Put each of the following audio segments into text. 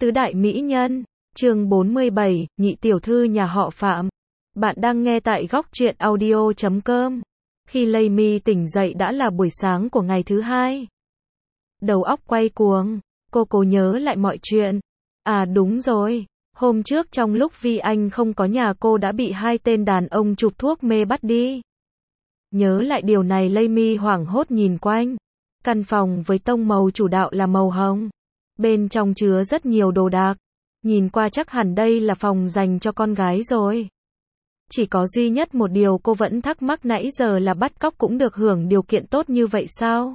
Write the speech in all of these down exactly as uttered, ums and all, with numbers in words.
Tứ đại mỹ nhân, chương bốn mươi bảy, nhị tiểu thư nhà họ Phạm. Bạn đang nghe tại góc truyện audio chấm com. Khi Laymi tỉnh dậy đã là buổi sáng của ngày thứ hai. Đầu óc quay cuồng, cô cố nhớ lại mọi chuyện. À đúng rồi, hôm trước trong lúc Vi Anh không có nhà cô đã bị hai tên đàn ông chụp thuốc mê bắt đi. Nhớ lại điều này Laymi hoảng hốt nhìn quanh. Căn phòng với tông màu chủ đạo là màu hồng. Bên trong chứa rất nhiều đồ đạc. Nhìn qua chắc hẳn đây là phòng dành cho con gái rồi. Chỉ có duy nhất một điều cô vẫn thắc mắc nãy giờ là bắt cóc cũng được hưởng điều kiện tốt như vậy sao?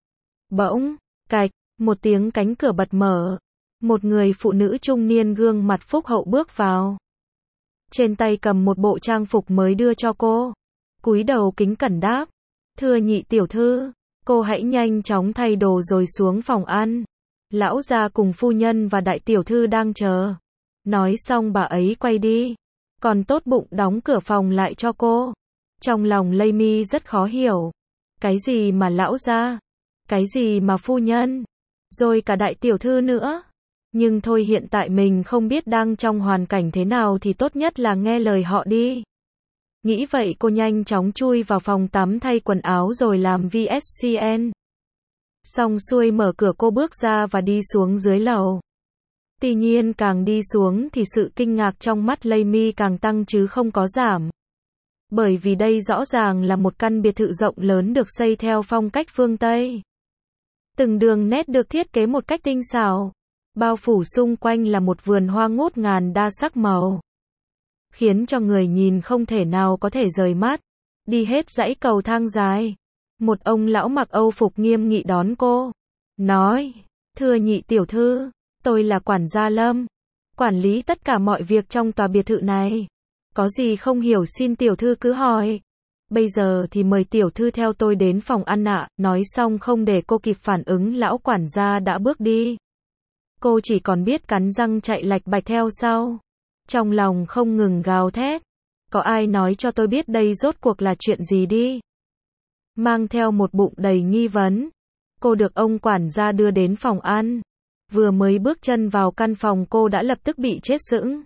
Bỗng, cạch, một tiếng cánh cửa bật mở. Một người phụ nữ trung niên gương mặt phúc hậu bước vào. Trên tay cầm một bộ trang phục mới đưa cho cô. Cúi đầu kính cẩn đáp. Thưa nhị tiểu thư, cô hãy nhanh chóng thay đồ rồi xuống phòng ăn. Lão gia cùng phu nhân và đại tiểu thư đang chờ. Nói xong bà ấy quay đi. Còn tốt bụng đóng cửa phòng lại cho cô. Trong lòng Laymi rất khó hiểu. Cái gì mà lão gia? Cái gì mà phu nhân? Rồi cả đại tiểu thư nữa. Nhưng thôi hiện tại mình không biết đang trong hoàn cảnh thế nào thì tốt nhất là nghe lời họ đi. Nghĩ vậy cô nhanh chóng chui vào phòng tắm thay quần áo rồi làm vê ét xê en. Xong xuôi mở cửa cô bước ra và đi xuống dưới lầu. Tuy nhiên càng đi xuống thì sự kinh ngạc trong mắt Laymi càng tăng chứ không có giảm. Bởi vì đây rõ ràng là một căn biệt thự rộng lớn được xây theo phong cách phương Tây. Từng đường nét được thiết kế một cách tinh xảo. Bao phủ xung quanh là một vườn hoa ngút ngàn đa sắc màu. Khiến cho người nhìn không thể nào có thể rời mắt. Đi hết dãy cầu thang dài. Một ông lão mặc âu phục nghiêm nghị đón cô. Nói, thưa nhị tiểu thư, tôi là quản gia Lâm. Quản lý tất cả mọi việc trong tòa biệt thự này. Có gì không hiểu xin tiểu thư cứ hỏi. Bây giờ thì mời tiểu thư theo tôi đến phòng ăn ạ. Nói xong không để cô kịp phản ứng lão quản gia đã bước đi. Cô chỉ còn biết cắn răng chạy lạch bạch theo sau. Trong lòng không ngừng gào thét. Có ai nói cho tôi biết đây rốt cuộc là chuyện gì đi. Mang theo một bụng đầy nghi vấn. Cô được ông quản gia đưa đến phòng ăn. Vừa mới bước chân vào căn phòng cô đã lập tức bị chết sững.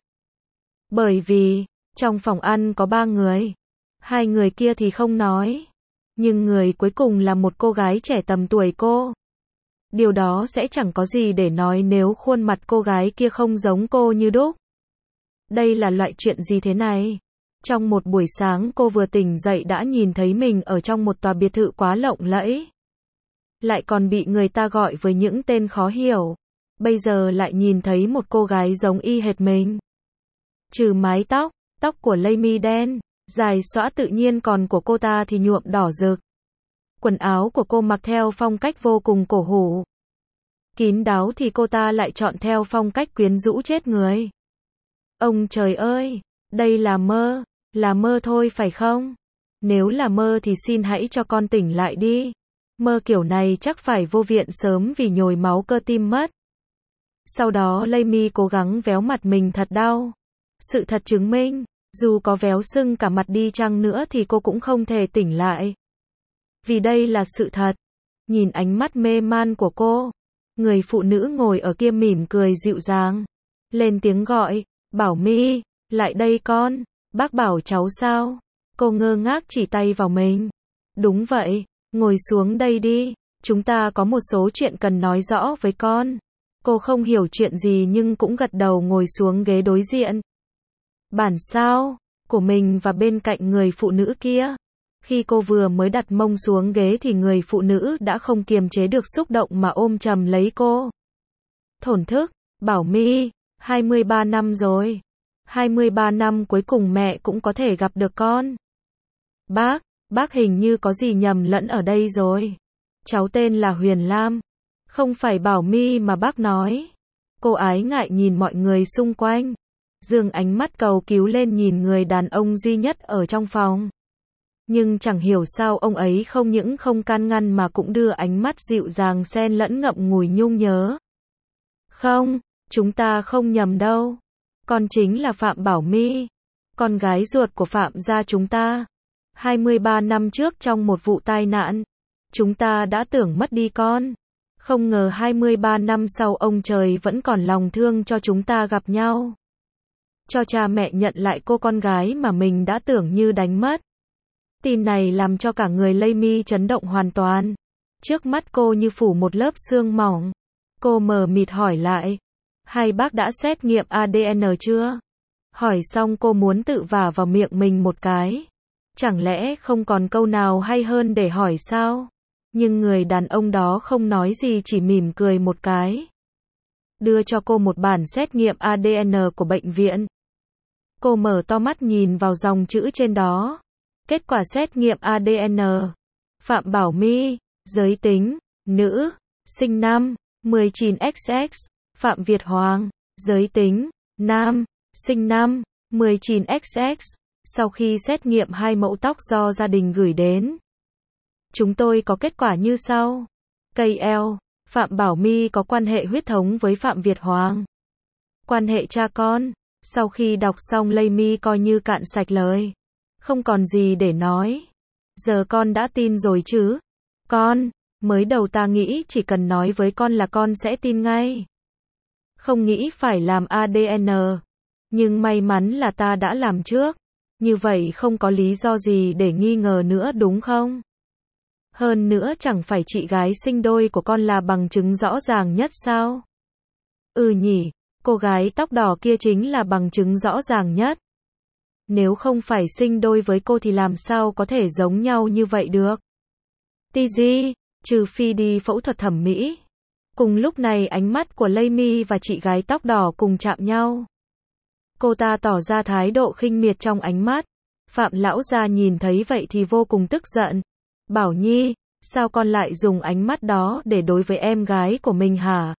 Bởi vì, trong phòng ăn có ba người. Hai người kia thì không nói. Nhưng người cuối cùng là một cô gái trẻ tầm tuổi cô. Điều đó sẽ chẳng có gì để nói nếu khuôn mặt cô gái kia không giống cô như đúc. Đây là loại chuyện gì thế này? Trong một buổi sáng cô vừa tỉnh dậy đã nhìn thấy mình ở trong một tòa biệt thự quá lộng lẫy. Lại còn bị người ta gọi với những tên khó hiểu. Bây giờ lại nhìn thấy một cô gái giống y hệt mình. Trừ mái tóc, tóc của Laymi đen, dài xõa tự nhiên còn của cô ta thì nhuộm đỏ rực. Quần áo của cô mặc theo phong cách vô cùng cổ hủ. Kín đáo thì cô ta lại chọn theo phong cách quyến rũ chết người. Ông trời ơi, đây là mơ, là mơ thôi phải không? Nếu là mơ thì xin hãy cho con tỉnh lại đi. Mơ kiểu này chắc phải vô viện sớm vì nhồi máu cơ tim mất. Sau đó Laymi cố gắng véo mặt mình thật đau. Sự thật chứng minh, dù có véo sưng cả mặt đi chăng nữa thì cô cũng không thể tỉnh lại. Vì đây là sự thật. Nhìn ánh mắt mê man của cô, người phụ nữ ngồi ở kia mỉm cười dịu dàng. Lên tiếng gọi, Bảo My, lại đây con, bác bảo cháu sao? Cô ngơ ngác chỉ tay vào mình. Đúng vậy, ngồi xuống đây đi, chúng ta có một số chuyện cần nói rõ với con. Cô không hiểu chuyện gì nhưng cũng gật đầu ngồi xuống ghế đối diện. Bản sao của mình và bên cạnh người phụ nữ kia. Khi cô vừa mới đặt mông xuống ghế thì người phụ nữ đã không kiềm chế được xúc động mà ôm chầm lấy cô. Thổn thức, Bảo My, hai mươi ba năm rồi. hai mươi ba năm cuối cùng mẹ cũng có thể gặp được con. Bác, bác hình như có gì nhầm lẫn ở đây rồi. Cháu tên là Huyền Lam. Không phải Bảo My mà bác nói. Cô ái ngại nhìn mọi người xung quanh. Dương ánh mắt cầu cứu lên nhìn người đàn ông duy nhất ở trong phòng. Nhưng chẳng hiểu sao ông ấy không những không can ngăn mà cũng đưa ánh mắt dịu dàng xen lẫn ngậm ngùi nhung nhớ. Không, chúng ta không nhầm đâu. Con chính là Phạm Bảo My, con gái ruột của Phạm gia chúng ta. hai mươi ba năm trước trong một vụ tai nạn, chúng ta đã tưởng mất đi con. Không ngờ hai mươi ba năm sau ông trời vẫn còn lòng thương cho chúng ta gặp nhau. Cho cha mẹ nhận lại cô con gái mà mình đã tưởng như đánh mất. Tin này làm cho cả người Laymi chấn động hoàn toàn. Trước mắt cô như phủ một lớp sương mỏng. Cô mờ mịt hỏi lại. Hai bác đã xét nghiệm a đê en chưa? Hỏi xong cô muốn tự vả vào miệng mình một cái. Chẳng lẽ không còn câu nào hay hơn để hỏi sao? Nhưng người đàn ông đó không nói gì, chỉ mỉm cười một cái. Đưa cho cô một bản xét nghiệm a đê en của bệnh viện. Cô mở to mắt nhìn vào dòng chữ trên đó. Kết quả xét nghiệm a đê en. Phạm Bảo My, giới tính, nữ, sinh năm, mười chín xx. Phạm Việt Hoàng, giới tính, nam, sinh năm, mười chín xx. Sau khi xét nghiệm hai mẫu tóc do gia đình gửi đến, chúng tôi có kết quả như sau. ca lờ, Phạm Bảo My có quan hệ huyết thống với Phạm Việt Hoàng. Quan hệ cha con. Sau khi đọc xong Laymi coi như cạn sạch lời. Không còn gì để nói. Giờ con đã tin rồi chứ? Con, mới đầu ta nghĩ chỉ cần nói với con là con sẽ tin ngay. Không nghĩ phải làm a đê en. Nhưng may mắn là ta đã làm trước. Như vậy không có lý do gì để nghi ngờ nữa đúng không? Hơn nữa chẳng phải chị gái sinh đôi của con là bằng chứng rõ ràng nhất sao? Ừ nhỉ, cô gái tóc đỏ kia chính là bằng chứng rõ ràng nhất. Nếu không phải sinh đôi với cô thì làm sao có thể giống nhau như vậy được? tê giê, trừ phi đi phẫu thuật thẩm mỹ. Cùng lúc này ánh mắt của Laymi và chị gái tóc đỏ cùng chạm nhau. Cô ta tỏ ra thái độ khinh miệt trong ánh mắt. Phạm lão gia nhìn thấy vậy thì vô cùng tức giận. Bảo Nhi, sao con lại dùng ánh mắt đó để đối với em gái của mình hả?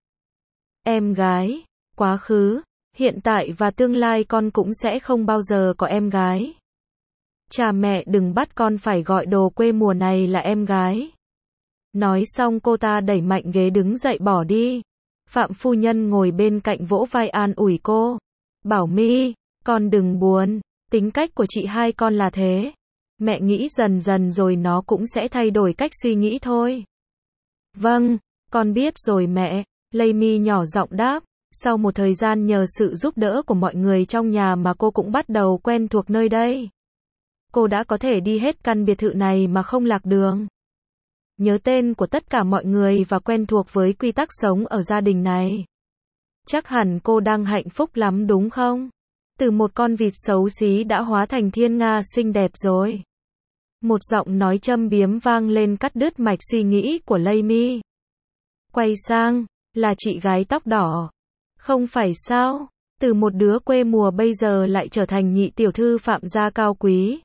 Em gái, quá khứ, hiện tại và tương lai con cũng sẽ không bao giờ có em gái. Cha mẹ đừng bắt con phải gọi đồ quê mùa này là em gái. Nói xong cô ta đẩy mạnh ghế đứng dậy bỏ đi. Phạm phu nhân ngồi bên cạnh vỗ vai an ủi cô. Bảo My, con đừng buồn, tính cách của chị hai con là thế. Mẹ nghĩ dần dần rồi nó cũng sẽ thay đổi cách suy nghĩ thôi. Vâng, con biết rồi mẹ, Laymi nhỏ giọng đáp. Sau một thời gian nhờ sự giúp đỡ của mọi người trong nhà mà cô cũng bắt đầu quen thuộc nơi đây. Cô đã có thể đi hết căn biệt thự này mà không lạc đường. Nhớ tên của tất cả mọi người và quen thuộc với quy tắc sống ở gia đình này. Chắc hẳn cô đang hạnh phúc lắm đúng không? Từ một con vịt xấu xí đã hóa thành thiên nga xinh đẹp rồi. Một giọng nói châm biếm vang lên cắt đứt mạch suy nghĩ của Laymi. Quay sang, là chị gái tóc đỏ. Không phải sao, từ một đứa quê mùa bây giờ lại trở thành nhị tiểu thư Phạm gia cao quý.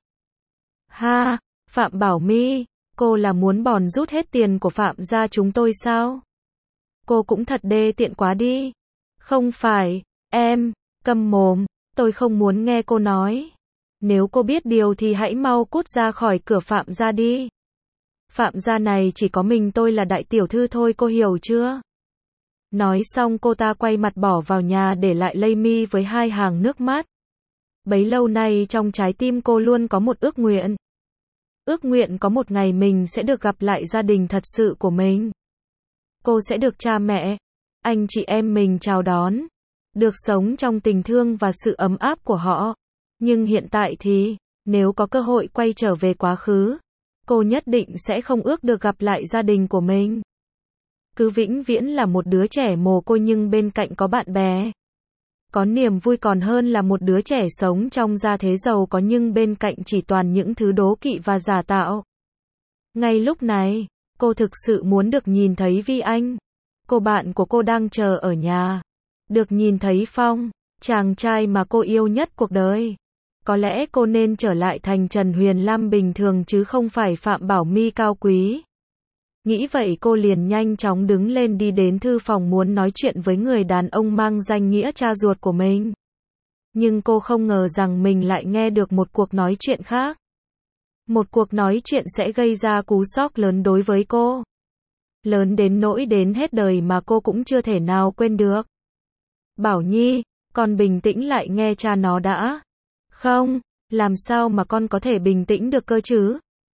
Ha, Phạm Bảo My, cô là muốn bòn rút hết tiền của Phạm gia chúng tôi sao? Cô cũng thật đê tiện quá đi. Không phải, em, câm mồm, tôi không muốn nghe cô nói. Nếu cô biết điều thì hãy mau cút ra khỏi cửa Phạm gia đi. Phạm gia này chỉ có mình tôi là đại tiểu thư thôi, cô hiểu chưa? Nói xong cô ta quay mặt bỏ vào nhà để lại Laymi với hai hàng nước mắt. Bấy lâu nay trong trái tim cô luôn có một ước nguyện. Ước nguyện có một ngày mình sẽ được gặp lại gia đình thật sự của mình. Cô sẽ được cha mẹ, anh chị em mình chào đón. Được sống trong tình thương và sự ấm áp của họ. Nhưng hiện tại thì, nếu có cơ hội quay trở về quá khứ, cô nhất định sẽ không ước được gặp lại gia đình của mình. Cứ vĩnh viễn là một đứa trẻ mồ côi nhưng bên cạnh có bạn bè. Có niềm vui còn hơn là một đứa trẻ sống trong gia thế giàu có nhưng bên cạnh chỉ toàn những thứ đố kỵ và giả tạo. Ngay lúc này, cô thực sự muốn được nhìn thấy Vi Anh. Cô bạn của cô đang chờ ở nhà. Được nhìn thấy Phong, chàng trai mà cô yêu nhất cuộc đời. Có lẽ cô nên trở lại thành Trần Huyền Lam bình thường chứ không phải Phạm Bảo My cao quý. Nghĩ vậy cô liền nhanh chóng đứng lên đi đến thư phòng muốn nói chuyện với người đàn ông mang danh nghĩa cha ruột của mình. Nhưng cô không ngờ rằng mình lại nghe được một cuộc nói chuyện khác. Một cuộc nói chuyện sẽ gây ra cú sốc lớn đối với cô. Lớn đến nỗi đến hết đời mà cô cũng chưa thể nào quên được. Bảo Nhi, con bình tĩnh lại nghe cha nó đã. Không, làm sao mà con có thể bình tĩnh được cơ chứ?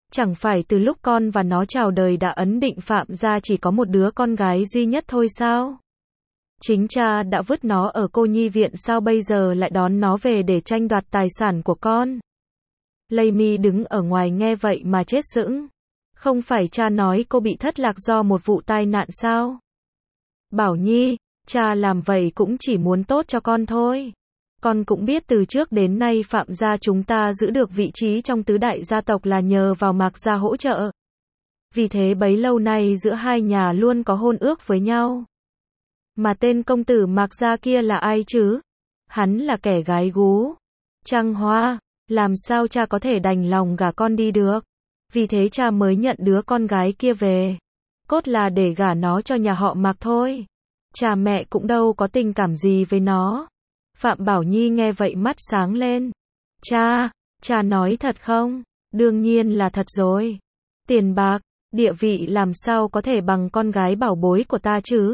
Chẳng phải từ lúc con và nó chào đời đã ấn định Phạm gia chỉ có một đứa con gái duy nhất thôi sao? Chính cha đã vứt nó ở cô nhi viện sao bây giờ lại đón nó về để tranh đoạt tài sản của con? Lamy đứng ở ngoài nghe vậy mà chết sững. Không phải cha nói cô bị thất lạc do một vụ tai nạn sao? Bảo Nhi, cha làm vậy cũng chỉ muốn tốt cho con thôi. Con cũng biết từ trước đến nay Phạm gia chúng ta giữ được vị trí trong tứ đại gia tộc là nhờ vào Mạc gia hỗ trợ. Vì thế bấy lâu nay giữa hai nhà luôn có hôn ước với nhau. Mà tên công tử Mạc gia kia là ai chứ? Hắn là kẻ gái gú. Trăng Hoa, làm sao cha có thể đành lòng gả con đi được? Vì thế cha mới nhận đứa con gái kia về. Cốt là để gả nó cho nhà họ Mạc thôi. Cha mẹ cũng đâu có tình cảm gì với nó. Phạm Bảo Nhi nghe vậy mắt sáng lên. Cha, cha nói thật không? Đương nhiên là thật rồi. Tiền bạc, địa vị làm sao có thể bằng con gái bảo bối của ta chứ?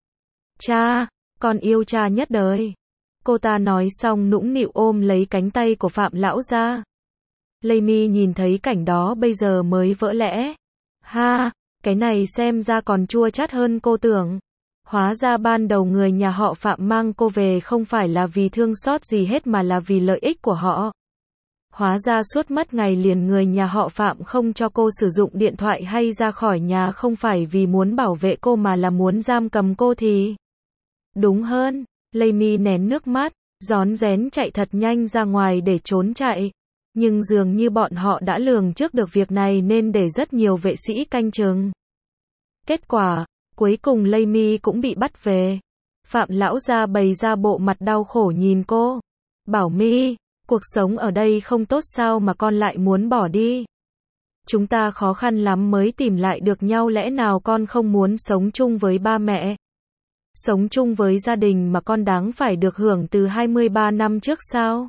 Cha, con yêu cha nhất đời. Cô ta nói xong nũng nịu ôm lấy cánh tay của Phạm lão gia. Lamy nhìn thấy cảnh đó bây giờ mới vỡ lẽ. Ha, cái này xem ra còn chua chát hơn cô tưởng. Hóa ra ban đầu người nhà họ Phạm mang cô về không phải là vì thương xót gì hết mà là vì lợi ích của họ. Hóa ra suốt mất ngày liền người nhà họ Phạm không cho cô sử dụng điện thoại hay ra khỏi nhà không phải vì muốn bảo vệ cô mà là muốn giam cầm cô thì đúng hơn. Lamy nén nước mắt, rón rén chạy thật nhanh ra ngoài để trốn chạy. Nhưng dường như bọn họ đã lường trước được việc này nên để rất nhiều vệ sĩ canh chừng. Kết quả, cuối cùng Lamy cũng bị bắt về. Phạm lão gia bày ra bộ mặt đau khổ nhìn cô. Bảo My, cuộc sống ở đây không tốt sao mà con lại muốn bỏ đi? Chúng ta khó khăn lắm mới tìm lại được nhau, lẽ nào con không muốn sống chung với ba mẹ? Sống chung với gia đình mà con đáng phải được hưởng từ hai mươi ba năm trước sao?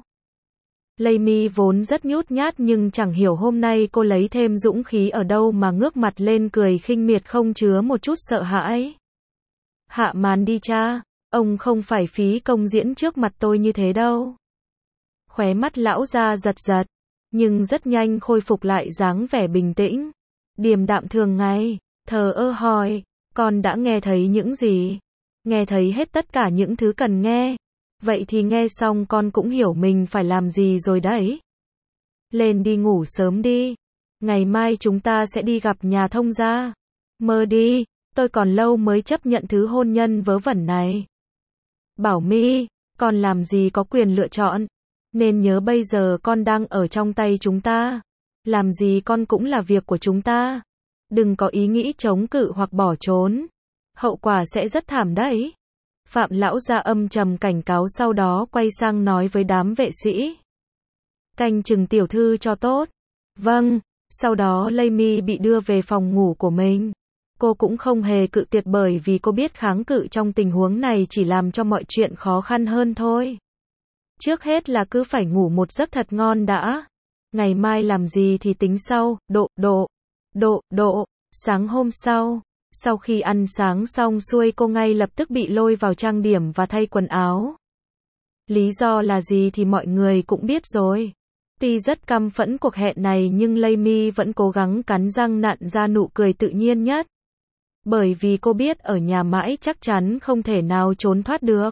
Lamy vốn rất nhút nhát nhưng chẳng hiểu hôm nay cô lấy thêm dũng khí ở đâu mà ngước mặt lên cười khinh miệt không chứa một chút sợ hãi. Hạ màn đi cha, ông không phải phí công diễn trước mặt tôi như thế đâu. Khóe mắt lão gia giật giật, nhưng rất nhanh khôi phục lại dáng vẻ bình tĩnh. Điềm đạm thường ngày, thờ ơ hỏi, con đã nghe thấy những gì? Nghe thấy hết tất cả những thứ cần nghe. Vậy thì nghe xong con cũng hiểu mình phải làm gì rồi đấy. Lên đi ngủ sớm đi. Ngày mai chúng ta sẽ đi gặp nhà thông gia. Mơ đi, tôi còn lâu mới chấp nhận thứ hôn nhân vớ vẩn này. Bảo My, con làm gì có quyền lựa chọn. Nên nhớ bây giờ con đang ở trong tay chúng ta. Làm gì con cũng là việc của chúng ta. Đừng có ý nghĩ chống cự hoặc bỏ trốn. Hậu quả sẽ rất thảm đấy. Phạm lão gia âm trầm cảnh cáo sau đó quay sang nói với đám vệ sĩ. Canh chừng tiểu thư cho tốt. Vâng, sau đó Lamy bị đưa về phòng ngủ của mình. Cô cũng không hề cự tuyệt bởi vì cô biết kháng cự trong tình huống này chỉ làm cho mọi chuyện khó khăn hơn thôi. Trước hết là cứ phải ngủ một giấc thật ngon đã. Ngày mai làm gì thì tính sau, độ, độ, độ, độ. Sáng hôm sau. Sau khi ăn sáng xong xuôi cô ngay lập tức bị lôi vào trang điểm và thay quần áo. Lý do là gì thì mọi người cũng biết rồi. Tuy rất căm phẫn cuộc hẹn này nhưng Lamy vẫn cố gắng cắn răng nặn ra nụ cười tự nhiên nhất. Bởi vì cô biết ở nhà mãi chắc chắn không thể nào trốn thoát được.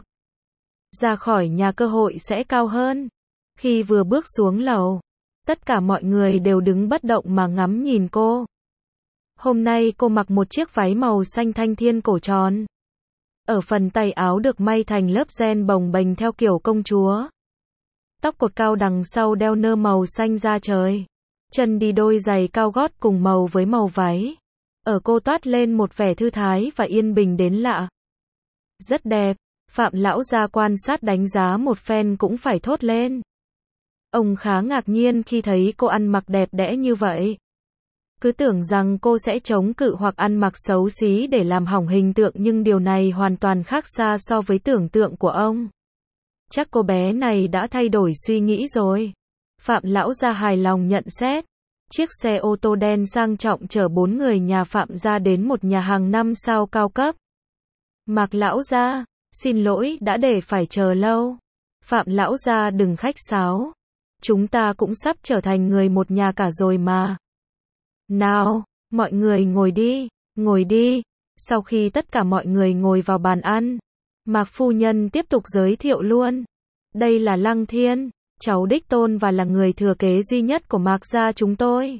Ra khỏi nhà cơ hội sẽ cao hơn. Khi vừa bước xuống lầu, tất cả mọi người đều đứng bất động mà ngắm nhìn cô. Hôm nay cô mặc một chiếc váy màu xanh thanh thiên cổ tròn. Ở phần tay áo được may thành lớp ren bồng bềnh theo kiểu công chúa. Tóc cột cao đằng sau đeo nơ màu xanh da trời. Chân đi đôi giày cao gót cùng màu với màu váy. Ở cô toát lên một vẻ thư thái và yên bình đến lạ. Rất đẹp, Phạm lão gia quan sát đánh giá một phen cũng phải thốt lên. Ông khá ngạc nhiên khi thấy cô ăn mặc đẹp đẽ như vậy. Cứ tưởng rằng cô sẽ chống cự hoặc ăn mặc xấu xí để làm hỏng hình tượng nhưng điều này hoàn toàn khác xa so với tưởng tượng của ông. Chắc cô bé này đã thay đổi suy nghĩ rồi. Phạm lão gia hài lòng nhận xét. Chiếc xe ô tô đen sang trọng chở bốn người nhà Phạm gia đến một nhà hàng năm sao cao cấp. Mạc lão gia, xin lỗi đã để phải chờ lâu. Phạm lão gia đừng khách sáo. Chúng ta cũng sắp trở thành người một nhà cả rồi mà. Nào, mọi người ngồi đi, ngồi đi. Sau khi tất cả mọi người ngồi vào bàn ăn, Mạc phu nhân tiếp tục giới thiệu luôn. Đây là Lăng Thiên, cháu đích tôn và là người thừa kế duy nhất của Mạc gia chúng tôi.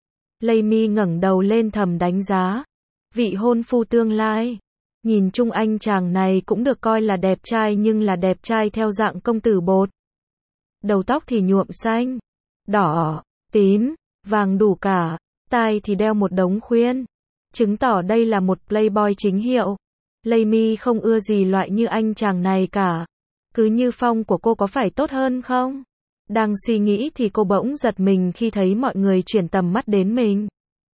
Lây Mi ngẩng đầu lên thầm đánh giá. Vị hôn phu tương lai. Nhìn chung anh chàng này cũng được coi là đẹp trai nhưng là đẹp trai theo dạng công tử bột. Đầu tóc thì nhuộm xanh, đỏ, tím, vàng đủ cả, tai thì đeo một đống khuyên. Chứng tỏ đây là một playboy chính hiệu. Lây Mi không ưa gì loại như anh chàng này cả. Cứ như phong của cô có phải tốt hơn không? Đang suy nghĩ thì cô bỗng giật mình khi thấy mọi người chuyển tầm mắt đến mình.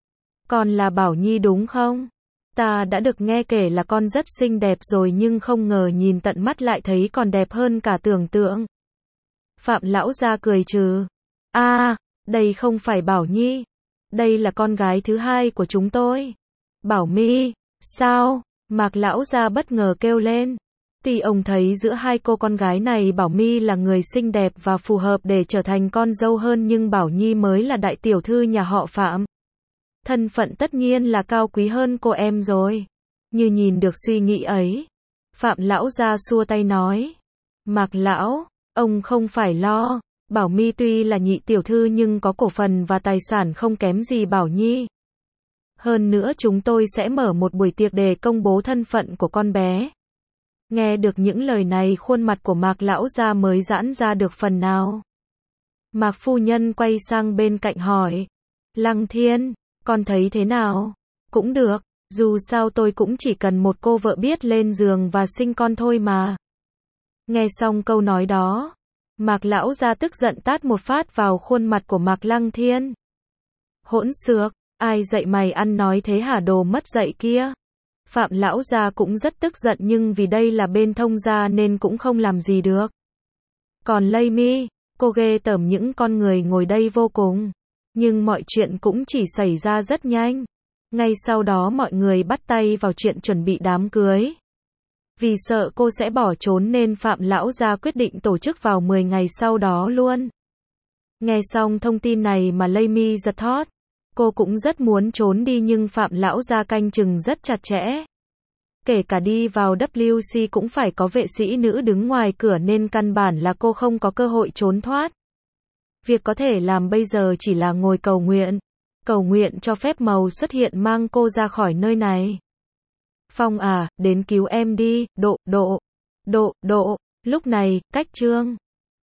Con là Bảo Nhi đúng không? Ta đã được nghe kể là con rất xinh đẹp rồi nhưng không ngờ nhìn tận mắt lại thấy còn đẹp hơn cả tưởng tượng. Phạm lão gia cười trừ. À, đây không phải Bảo Nhi. Đây là con gái thứ hai của chúng tôi. Bảo Mi, sao? Mạc lão gia bất ngờ kêu lên. Tuy ông thấy giữa hai cô con gái này Bảo Mi là người xinh đẹp và phù hợp để trở thành con dâu hơn nhưng Bảo Nhi mới là đại tiểu thư nhà họ Phạm. Thân phận tất nhiên là cao quý hơn cô em rồi. Như nhìn được suy nghĩ ấy, Phạm lão gia xua tay nói. Mạc lão, ông không phải lo. Bảo Mi tuy là nhị tiểu thư nhưng có cổ phần và tài sản không kém gì Bảo Nhi. Hơn nữa chúng tôi sẽ mở một buổi tiệc để công bố thân phận của con bé. Nghe được những lời này khuôn mặt của Mạc lão gia mới giãn ra được phần nào. Mạc phu nhân quay sang bên cạnh hỏi. Lăng Thiên, con thấy thế nào? Cũng được, dù sao tôi cũng chỉ cần một cô vợ biết lên giường và sinh con thôi mà. Nghe xong câu nói đó, Mạc lão gia tức giận tát một phát vào khuôn mặt của Mạc Lăng Thiên. Hỗn xược, ai dạy mày ăn nói thế hả đồ mất dạy kia? Phạm lão gia cũng rất tức giận nhưng vì đây là bên thông gia nên cũng không làm gì được. Còn Lây Mi, cô ghê tởm những con người ngồi đây vô cùng. Nhưng mọi chuyện cũng chỉ xảy ra rất nhanh. Ngay sau đó mọi người bắt tay vào chuyện chuẩn bị đám cưới. Vì sợ cô sẽ bỏ trốn nên Phạm lão gia quyết định tổ chức vào mười ngày sau đó luôn. Nghe xong thông tin này mà Lây Mi giật thót. Cô cũng rất muốn trốn đi nhưng Phạm lão gia canh chừng rất chặt chẽ. Kể cả đi vào W C cũng phải có vệ sĩ nữ đứng ngoài cửa nên căn bản là cô không có cơ hội trốn thoát. Việc có thể làm bây giờ chỉ là ngồi cầu nguyện. Cầu nguyện cho phép màu xuất hiện mang cô ra khỏi nơi này. Phong à, đến cứu em đi, độ, độ, độ, độ. Lúc này, cách Trương